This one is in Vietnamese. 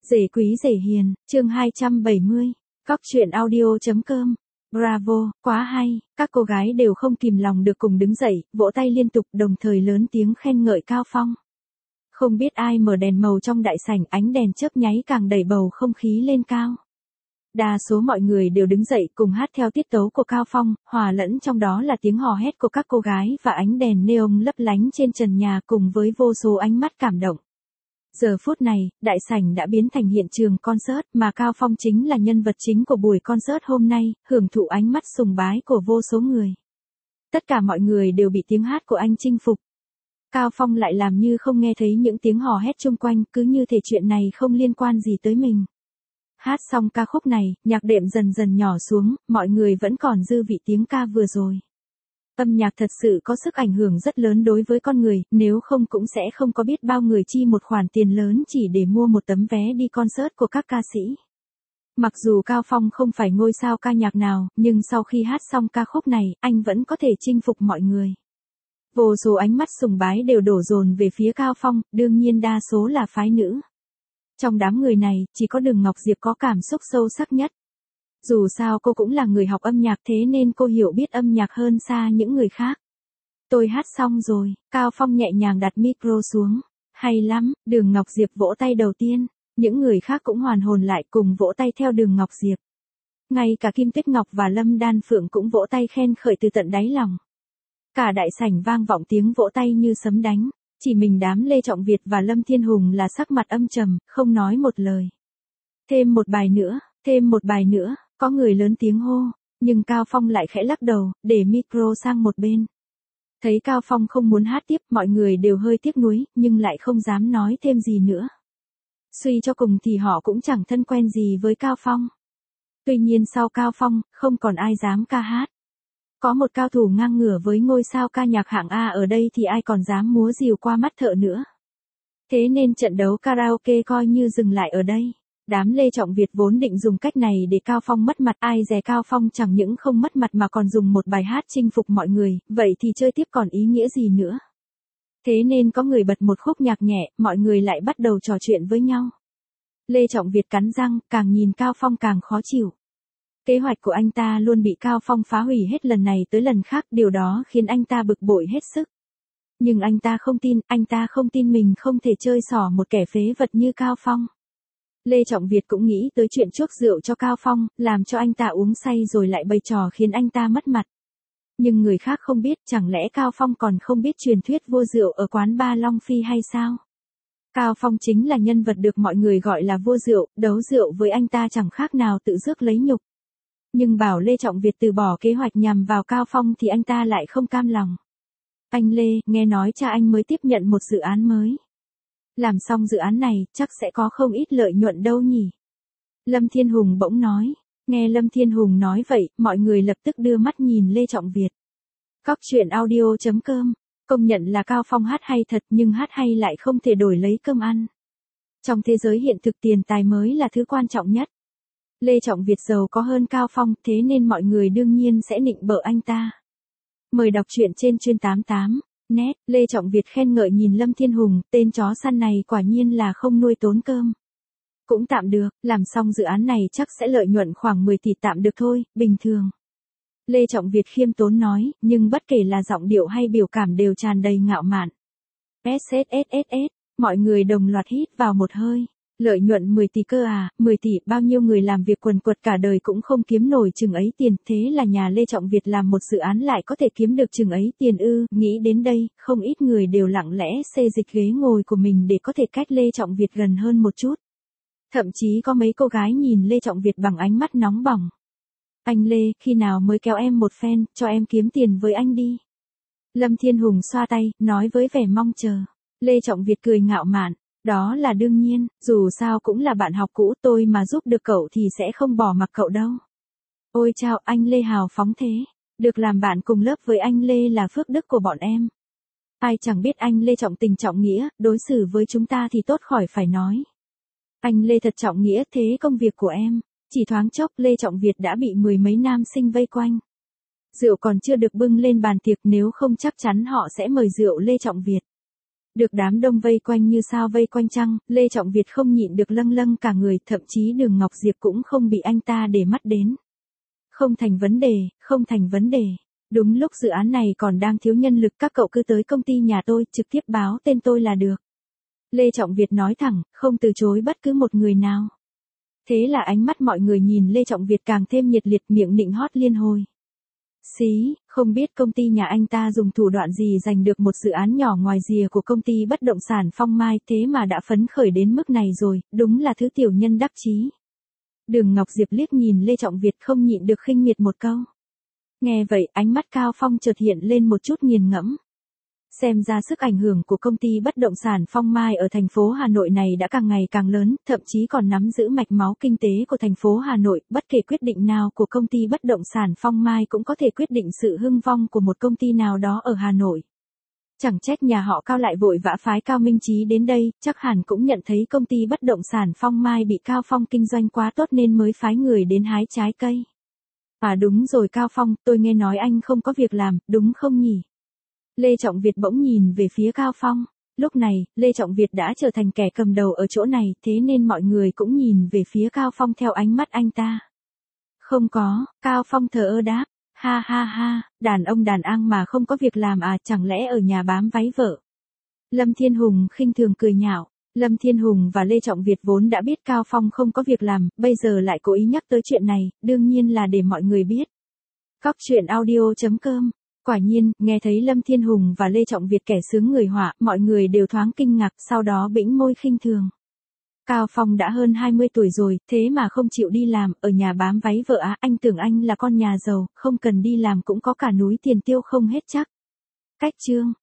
Rể quý rể hiền, chương 270, cóc truyện audio.com. Bravo, quá hay, các cô gái đều không kìm lòng được cùng đứng dậy, vỗ tay liên tục đồng thời lớn tiếng khen ngợi Cao Phong. Không biết ai mở đèn màu trong đại sảnh, ánh đèn chớp nháy càng đẩy bầu không khí lên cao. Đa số mọi người đều đứng dậy cùng hát theo tiết tấu của Cao Phong, hòa lẫn trong đó là tiếng hò hét của các cô gái và ánh đèn neon lấp lánh trên trần nhà cùng với vô số ánh mắt cảm động. Giờ phút này, đại sảnh đã biến thành hiện trường concert mà Cao Phong chính là nhân vật chính của buổi concert hôm nay, hưởng thụ ánh mắt sùng bái của vô số người. Tất cả mọi người đều bị tiếng hát của anh chinh phục. Cao Phong lại làm như không nghe thấy những tiếng hò hét chung quanh, cứ như thể chuyện này không liên quan gì tới mình. Hát xong ca khúc này, nhạc đệm dần dần nhỏ xuống, mọi người vẫn còn dư vị tiếng ca vừa rồi. Âm nhạc thật sự có sức ảnh hưởng rất lớn đối với con người, nếu không cũng sẽ không có biết bao người chi một khoản tiền lớn chỉ để mua một tấm vé đi concert của các ca sĩ. Mặc dù Cao Phong không phải ngôi sao ca nhạc nào, nhưng sau khi hát xong ca khúc này, anh vẫn có thể chinh phục mọi người. Vô số ánh mắt sùng bái đều đổ dồn về phía Cao Phong, đương nhiên đa số là phái nữ. Trong đám người này, chỉ có Đường Ngọc Diệp có cảm xúc sâu sắc nhất. Dù sao cô cũng là người học âm nhạc thế nên cô hiểu biết âm nhạc hơn xa những người khác. Tôi hát xong rồi, Cao Phong nhẹ nhàng đặt micro xuống. Hay lắm, Đường Ngọc Diệp vỗ tay đầu tiên. Những người khác cũng hoàn hồn lại cùng vỗ tay theo Đường Ngọc Diệp. Ngay cả Kim Tuyết Ngọc và Lâm Đan Phượng cũng vỗ tay khen khởi từ tận đáy lòng. Cả đại sảnh vang vọng tiếng vỗ tay như sấm đánh. Chỉ mình đám Lê Trọng Việt và Lâm Thiên Hùng là sắc mặt âm trầm, không nói một lời. Thêm một bài nữa, thêm một bài nữa, có người lớn tiếng hô, nhưng Cao Phong lại khẽ lắc đầu, để micro sang một bên. Thấy Cao Phong không muốn hát tiếp, mọi người đều hơi tiếc nuối, nhưng lại không dám nói thêm gì nữa. Suy cho cùng thì họ cũng chẳng thân quen gì với Cao Phong. Tuy nhiên sau Cao Phong, không còn ai dám ca hát. Có một cao thủ ngang ngửa với ngôi sao ca nhạc hạng A ở đây thì ai còn dám múa rìu qua mắt thợ nữa. Thế nên trận đấu karaoke coi như dừng lại ở đây. Đám Lê Trọng Việt vốn định dùng cách này để Cao Phong mất mặt, ai dè Cao Phong chẳng những không mất mặt mà còn dùng một bài hát chinh phục mọi người, vậy thì chơi tiếp còn ý nghĩa gì nữa. Thế nên có người bật một khúc nhạc nhẹ, mọi người lại bắt đầu trò chuyện với nhau. Lê Trọng Việt cắn răng, càng nhìn Cao Phong càng khó chịu. Kế hoạch của anh ta luôn bị Cao Phong phá hủy hết lần này tới lần khác, điều đó khiến anh ta bực bội hết sức. Nhưng anh ta không tin mình không thể chơi xỏ một kẻ phế vật như Cao Phong. Lê Trọng Việt cũng nghĩ tới chuyện chuốc rượu cho Cao Phong, làm cho anh ta uống say rồi lại bày trò khiến anh ta mất mặt. Nhưng người khác không biết, chẳng lẽ Cao Phong còn không biết truyền thuyết vua rượu ở quán bar Long Phi hay sao? Cao Phong chính là nhân vật được mọi người gọi là vua rượu, đấu rượu với anh ta chẳng khác nào tự rước lấy nhục. Nhưng bảo Lê Trọng Việt từ bỏ kế hoạch nhằm vào Cao Phong thì anh ta lại không cam lòng. Anh Lê, nghe nói cha anh mới tiếp nhận một dự án mới. Làm xong dự án này, chắc sẽ có không ít lợi nhuận đâu nhỉ? Lâm Thiên Hùng bỗng nói. Nghe Lâm Thiên Hùng nói vậy, mọi người lập tức đưa mắt nhìn Lê Trọng Việt. cóc truyện audio.com. Công nhận là Cao Phong hát hay thật, nhưng hát hay lại không thể đổi lấy cơm ăn. Trong thế giới hiện thực tiền tài mới là thứ quan trọng nhất. Lê Trọng Việt giàu có hơn Cao Phong, thế nên mọi người đương nhiên sẽ nịnh bợ anh ta. Mời đọc truyện trên chuyên 88. Net, Lê Trọng Việt khen ngợi nhìn Lâm Thiên Hùng, tên chó săn này quả nhiên là không nuôi tốn cơm. Cũng tạm được, làm xong dự án này chắc sẽ lợi nhuận khoảng 10 tỷ, tạm được thôi, bình thường. Lê Trọng Việt khiêm tốn nói, nhưng bất kể là giọng điệu hay biểu cảm đều tràn đầy ngạo mạn. SSSSS, mọi người đồng loạt hít vào một hơi. Lợi nhuận 10 tỷ cơ à, 10 tỷ, bao nhiêu người làm việc quần quật cả đời cũng không kiếm nổi chừng ấy tiền, thế là nhà Lê Trọng Việt làm một dự án lại có thể kiếm được chừng ấy tiền ư? Nghĩ đến đây, không ít người đều lặng lẽ xê dịch ghế ngồi của mình để có thể cách Lê Trọng Việt gần hơn một chút. Thậm chí có mấy cô gái nhìn Lê Trọng Việt bằng ánh mắt nóng bỏng. Anh Lê, khi nào mới kéo em một phen, cho em kiếm tiền với anh đi. Lâm Thiên Hùng xoa tay, nói với vẻ mong chờ. Lê Trọng Việt cười ngạo mạn. Đó là đương nhiên, dù sao cũng là bạn học cũ, tôi mà giúp được cậu thì sẽ không bỏ mặc cậu đâu. Ôi chao, anh Lê hào phóng thế. Được làm bạn cùng lớp với anh Lê là phước đức của bọn em. Ai chẳng biết anh Lê trọng tình trọng nghĩa, đối xử với chúng ta thì tốt khỏi phải nói. Anh Lê thật trọng nghĩa, thế công việc của em. Chỉ thoáng chốc Lê Trọng Việt đã bị mười mấy nam sinh vây quanh. Rượu còn chưa được bưng lên bàn tiệc, nếu không chắc chắn họ sẽ mời rượu Lê Trọng Việt. Được đám đông vây quanh như sao vây quanh trăng, Lê Trọng Việt không nhịn được lâng lâng cả người, thậm chí Đường Ngọc Diệp cũng không bị anh ta để mắt đến. Không thành vấn đề, không thành vấn đề. Đúng lúc dự án này còn đang thiếu nhân lực, các cậu cứ tới công ty nhà tôi, trực tiếp báo tên tôi là được. Lê Trọng Việt nói thẳng, không từ chối bất cứ một người nào. Thế là ánh mắt mọi người nhìn Lê Trọng Việt càng thêm nhiệt liệt, miệng nịnh hót liên hồi. Xí, không biết công ty nhà anh ta dùng thủ đoạn gì giành được một dự án nhỏ ngoài rìa của công ty bất động sản Phong Mai, thế mà đã phấn khởi đến mức này rồi, đúng là thứ tiểu nhân đắc chí. Đường Ngọc Diệp liếc nhìn Lê Trọng Việt không nhịn được khinh miệt một câu. Nghe vậy, ánh mắt Cao Phong chợt hiện lên một chút nghiền ngẫm. Xem ra sức ảnh hưởng của công ty bất động sản Phong Mai ở thành phố Hà Nội này đã càng ngày càng lớn, thậm chí còn nắm giữ mạch máu kinh tế của thành phố Hà Nội, bất kể quyết định nào của công ty bất động sản Phong Mai cũng có thể quyết định sự hưng vong của một công ty nào đó ở Hà Nội. Chẳng trách nhà họ Cao lại vội vã phái Cao Minh Chí đến đây, chắc hẳn cũng nhận thấy công ty bất động sản Phong Mai bị Cao Phong kinh doanh quá tốt nên mới phái người đến hái trái cây. À đúng rồi Cao Phong, tôi nghe nói anh không có việc làm, đúng không nhỉ? Lê Trọng Việt bỗng nhìn về phía Cao Phong. Lúc này, Lê Trọng Việt đã trở thành kẻ cầm đầu ở chỗ này, thế nên mọi người cũng nhìn về phía Cao Phong theo ánh mắt anh ta. Không có, Cao Phong thờ ơ đáp. Ha ha ha, đàn ông đàn ang mà không có việc làm à, chẳng lẽ ở nhà bám váy vợ. Lâm Thiên Hùng khinh thường cười nhạo. Lâm Thiên Hùng và Lê Trọng Việt vốn đã biết Cao Phong không có việc làm, bây giờ lại cố ý nhắc tới chuyện này, đương nhiên là để mọi người biết. Cóc truyện audio.com. Quả nhiên, nghe thấy Lâm Thiên Hùng và Lê Trọng Việt kẻ sướng người họa, mọi người đều thoáng kinh ngạc, sau đó bĩnh môi khinh thường. Cao Phong đã hơn 20 tuổi rồi, thế mà không chịu đi làm, ở nhà bám váy vợ á, anh tưởng anh là con nhà giàu, không cần đi làm cũng có cả núi tiền tiêu không hết chắc. Cách chương